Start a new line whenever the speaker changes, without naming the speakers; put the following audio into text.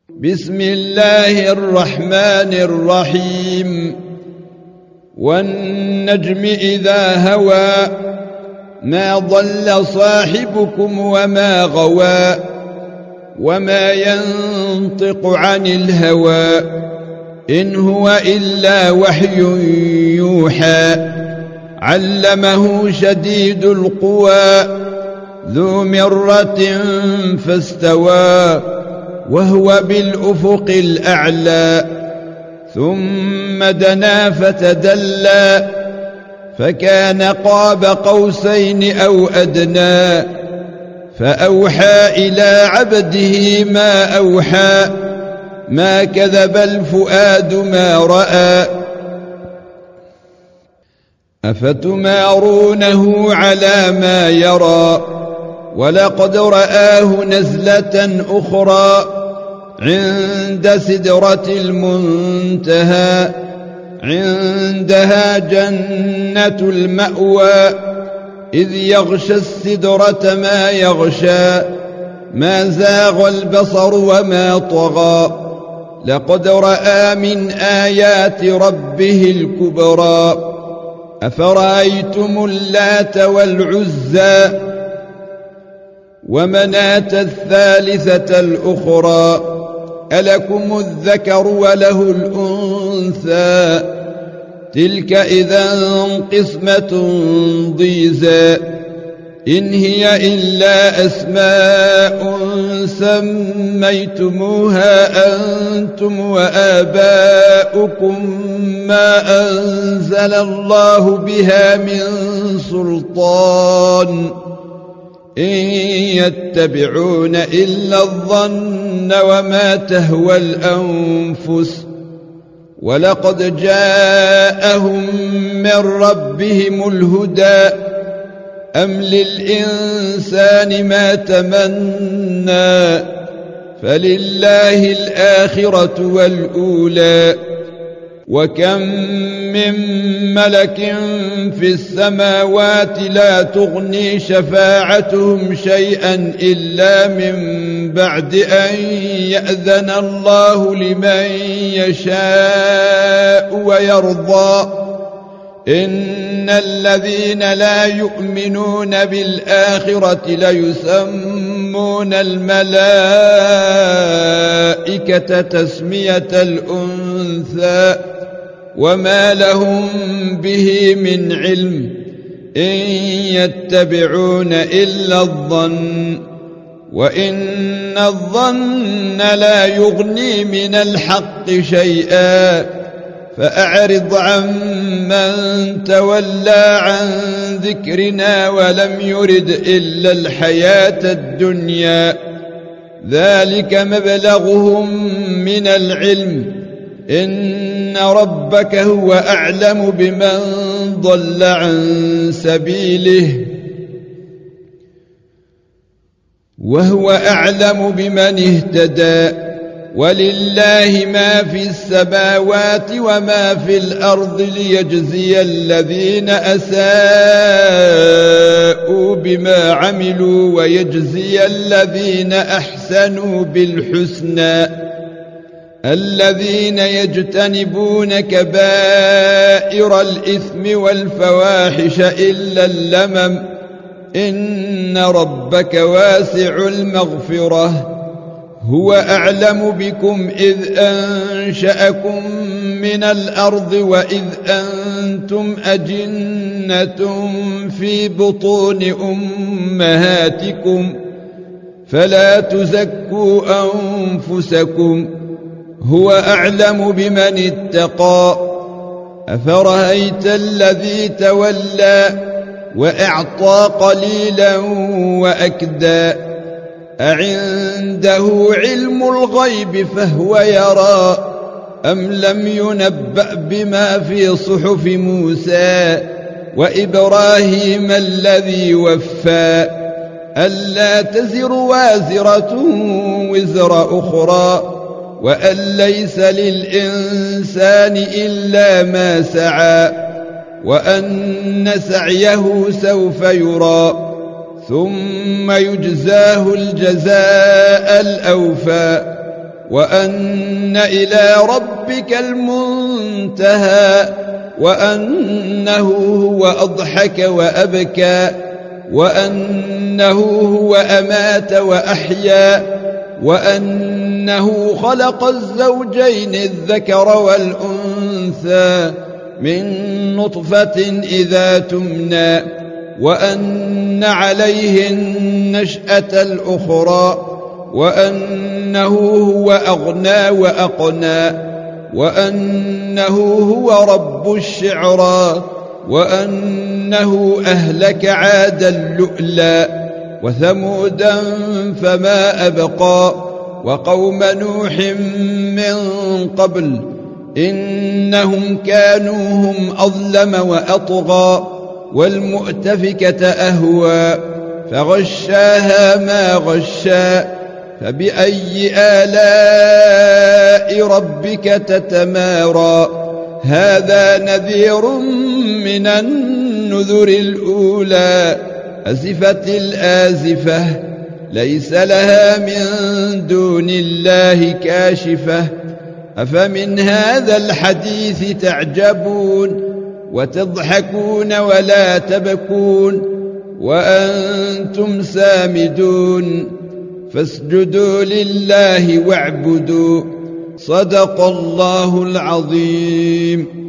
بسم الله الرحمن الرحيم والنجم إذا هوى ما ضل صاحبكم وما غوى وما ينطق عن الهوى إن هو إلا وحي يوحى علمه شديد القوى ذو مرة فاستوى وهو بالأفق الأعلى ثم دنا فتدلى فكان قاب قوسين أو أدنى فأوحى إلى عبده ما أوحى ما كذب الفؤاد ما رأى أفتمارونه على ما يرى ولقد رآه نزلة أخرى عند سدرة المنتهى عندها جنة المأوى إذ يغشى السدرة ما يغشى ما زاغ البصر وما طغى لقد رأى من آيات ربه الكبرى أفرأيتم اللات والعزى ومناة الثالثة الأخرى ألكم الذكر وله الأنثى تلك إذا قسمة ضيزى إن هي إلا أسماء سميتموها أنتم وآباؤكم ما أنزل الله بها من سلطان إن يتبعون إلا الظن وما تهوى الأنفس ولقد جاءهم من ربهم الهدى أم للإنسان ما تمنى فلله الآخرة والأولى وكم من ملك في السماوات لا تغني شفاعتهم شيئا إلا من بعد أن يأذن الله لمن يشاء ويرضى إن الذين لا يؤمنون بالآخرة ليسمون الملائكة تسمية الأنثى وما لهم به من علم إن يتبعون إلا الظن وإن الظن لا يغني من الحق شيئا فأعرض عن من تولى عن ذكرنا ولم يرد إلا الحياة الدنيا ذلك مبلغهم من العلم إن ربك هو أعلم بمن ضل عن سبيله وهو أعلم بمن اهتدى ولله ما في السماوات وما في الأرض ليجزي الذين أساءوا بما عملوا ويجزي الذين أحسنوا بالحسنى الذين يجتنبون كبائر الإثم والفواحش إلا اللمم إن ربك واسع المغفرة هو أعلم بكم إذ أنشأكم من الأرض وإذ أنتم أجنة في بطون أمهاتكم فلا تزكوا أنفسكم هو أعلم بمن اتقى أفرأيت الذي تولى وأعطى قليلا وأكدى أعنده علم الغيب فهو يرى أم لم ينبأ بما في صحف موسى وإبراهيم الذي وفى ألا تزر وازرة وزر أخرى وأن ليس للإنسان إلا ما سعى وأن سعيه سوف يرى ثم يجزاه الجزاء الأوفى وأن إلى ربك المنتهى وأنه هو أضحك وأبكى وأنه هو أمات وأحيا وأنه خلق الزوجين الذكر والأنثى من نطفة إذا تمنى وأن عليه النشأة الأخرى وأنه هو أغنى وأقنى وأنه هو رب الشعرى وأنه أهلك عادا اللؤلؤ وثمودا فما أبقى وقوم نوح من قبل إنهم كانوا هم أظلم وأطغى والمؤتفكة أهوى فغشاها ما غشا فبأي آلاء ربك تتمارى هذا نذير من النذر الأولى أزفت الآزفة ليس لها من دون الله كاشفة أفمن هذا الحديث تعجبون وتضحكون ولا تبكون وأنتم سامدون فاسجدوا لله واعبدوا صدق الله العظيم.